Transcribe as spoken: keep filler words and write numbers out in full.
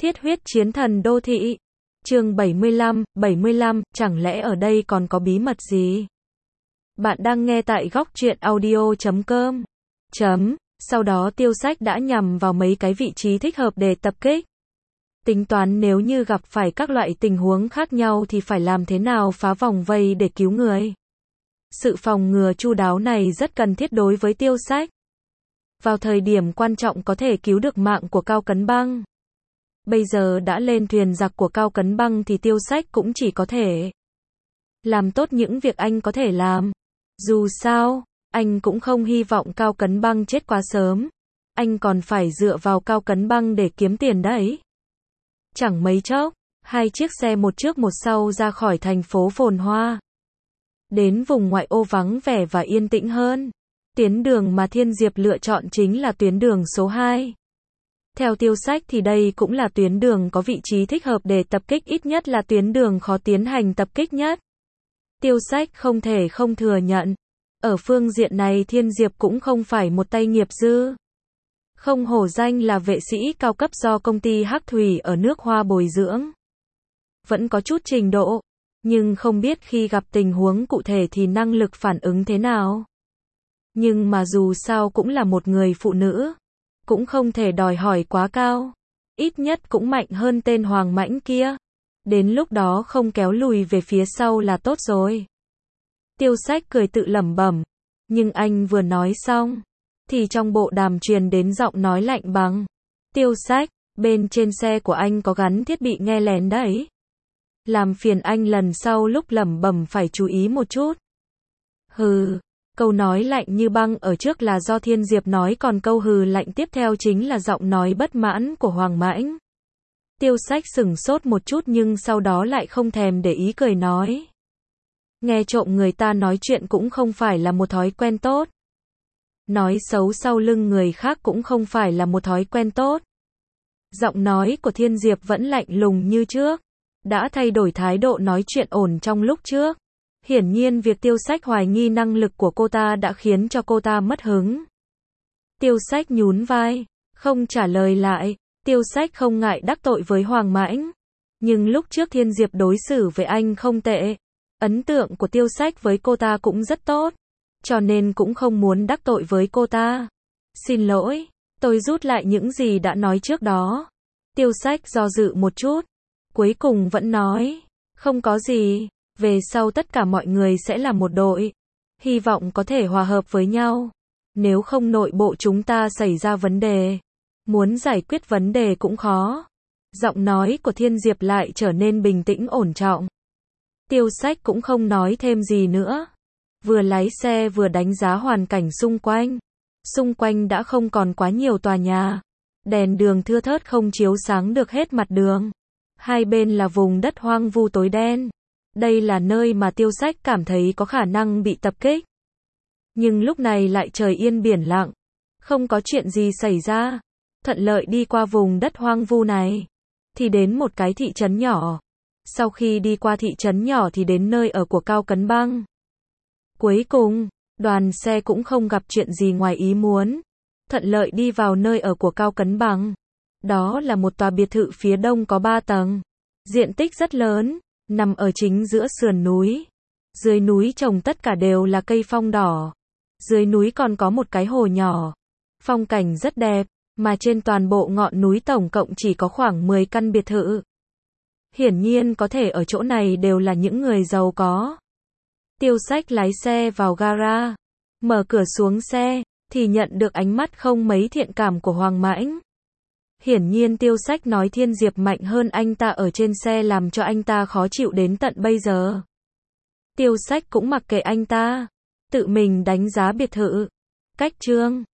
Thiết huyết chiến thần đô thị. Chương bảy mươi lăm, bảy mươi lăm, chẳng lẽ ở đây còn có bí mật gì? Bạn đang nghe tại góc truyện audio chấm com. Chấm, sau đó Tiêu Sách đã nhằm vào mấy cái vị trí thích hợp để tập kích. Tính toán nếu như gặp phải các loại tình huống khác nhau thì phải làm thế nào phá vòng vây để cứu người. Sự phòng ngừa chu đáo này rất cần thiết đối với Tiêu Sách. Vào thời điểm quan trọng có thể cứu được mạng của Cao Cấn Băng. Bây giờ đã lên thuyền giặc của Cao Cấn Băng thì Tiêu Sách cũng chỉ có thể làm tốt những việc anh có thể làm. Dù sao, anh cũng không hy vọng Cao Cấn Băng chết quá sớm. Anh còn phải dựa vào Cao Cấn Băng để kiếm tiền đấy. Chẳng mấy chốc, hai chiếc xe một trước một sau ra khỏi thành phố phồn hoa. Đến vùng ngoại ô vắng vẻ và yên tĩnh hơn. Tuyến đường mà Thiên Diệp lựa chọn chính là tuyến đường số hai. Theo Tiêu Sách thì đây cũng là tuyến đường có vị trí thích hợp để tập kích, ít nhất là tuyến đường khó tiến hành tập kích nhất. Tiêu Sách không thể không thừa nhận. Ở phương diện này Thiên Diệp cũng không phải một tay nghiệp dư. Không hổ danh là vệ sĩ cao cấp do công ty Hắc Thủy ở nước Hoa bồi dưỡng. Vẫn có chút trình độ, nhưng không biết khi gặp tình huống cụ thể thì năng lực phản ứng thế nào. Nhưng mà dù sao cũng là một người phụ nữ. Cũng không thể đòi hỏi quá cao. Ít nhất cũng mạnh hơn tên Hoàng Mãnh kia. Đến lúc đó không kéo lùi về phía sau là tốt rồi. Tiêu Sách cười tự lẩm bẩm. Nhưng anh vừa nói xong. Thì trong bộ đàm truyền đến giọng nói lạnh băng. Tiêu Sách, bên trên xe của anh có gắn thiết bị nghe lén đấy. Làm phiền anh lần sau lúc lẩm bẩm phải chú ý một chút. Hừ. Câu nói lạnh như băng ở trước là do Thiên Diệp nói, còn câu hừ lạnh tiếp theo chính là giọng nói bất mãn của Hoàng Mãnh. Tiêu Sách sửng sốt một chút nhưng sau đó lại không thèm để ý, cười nói. Nghe trộm người ta nói chuyện cũng không phải là một thói quen tốt. Nói xấu sau lưng người khác cũng không phải là một thói quen tốt. Giọng nói của Thiên Diệp vẫn lạnh lùng như trước. Đã thay đổi thái độ nói chuyện ổn trong lúc trước. Hiển nhiên việc Tiêu Sách hoài nghi năng lực của cô ta đã khiến cho cô ta mất hứng. Tiêu Sách nhún vai, không trả lời lại. Tiêu Sách không ngại đắc tội với Hoàng Mãnh. Nhưng lúc trước Thiên Diệp đối xử với anh không tệ. Ấn tượng của Tiêu Sách với cô ta cũng rất tốt. Cho nên cũng không muốn đắc tội với cô ta. Xin lỗi, tôi rút lại những gì đã nói trước đó. Tiêu Sách do dự một chút. Cuối cùng vẫn nói, không có gì. Về sau tất cả mọi người sẽ là một đội. Hy vọng có thể hòa hợp với nhau. Nếu không nội bộ chúng ta xảy ra vấn đề. Muốn giải quyết vấn đề cũng khó. Giọng nói của Thiên Diệp lại trở nên bình tĩnh ổn trọng. Tiêu Sách cũng không nói thêm gì nữa. Vừa lái xe vừa đánh giá hoàn cảnh xung quanh. Xung quanh đã không còn quá nhiều tòa nhà. Đèn đường thưa thớt không chiếu sáng được hết mặt đường. Hai bên là vùng đất hoang vu tối đen. Đây là nơi mà Tiêu Sách cảm thấy có khả năng bị tập kích. Nhưng lúc này lại trời yên biển lặng. Không có chuyện gì xảy ra. Thuận lợi đi qua vùng đất hoang vu này. Thì đến một cái thị trấn nhỏ. Sau khi đi qua thị trấn nhỏ thì đến nơi ở của Cao Cấn Băng. Cuối cùng, đoàn xe cũng không gặp chuyện gì ngoài ý muốn. Thuận lợi đi vào nơi ở của Cao Cấn Băng. Đó là một tòa biệt thự phía đông có ba tầng. Diện tích rất lớn. Nằm ở chính giữa sườn núi. Dưới núi trồng tất cả đều là cây phong đỏ. Dưới núi còn có một cái hồ nhỏ. Phong cảnh rất đẹp, mà trên toàn bộ ngọn núi tổng cộng chỉ có khoảng mười căn biệt thự. Hiển nhiên có thể ở chỗ này đều là những người giàu có. Tiêu Sách lái xe vào gara. Mở cửa xuống xe, thì nhận được ánh mắt không mấy thiện cảm của Hoàng Mãnh. Hiển nhiên Tiêu Sách nói Thiên Diệp mạnh hơn anh ta ở trên xe làm cho anh ta khó chịu đến tận bây giờ. Tiêu Sách cũng mặc kệ anh ta. Tự mình đánh giá biệt thự. Cách chương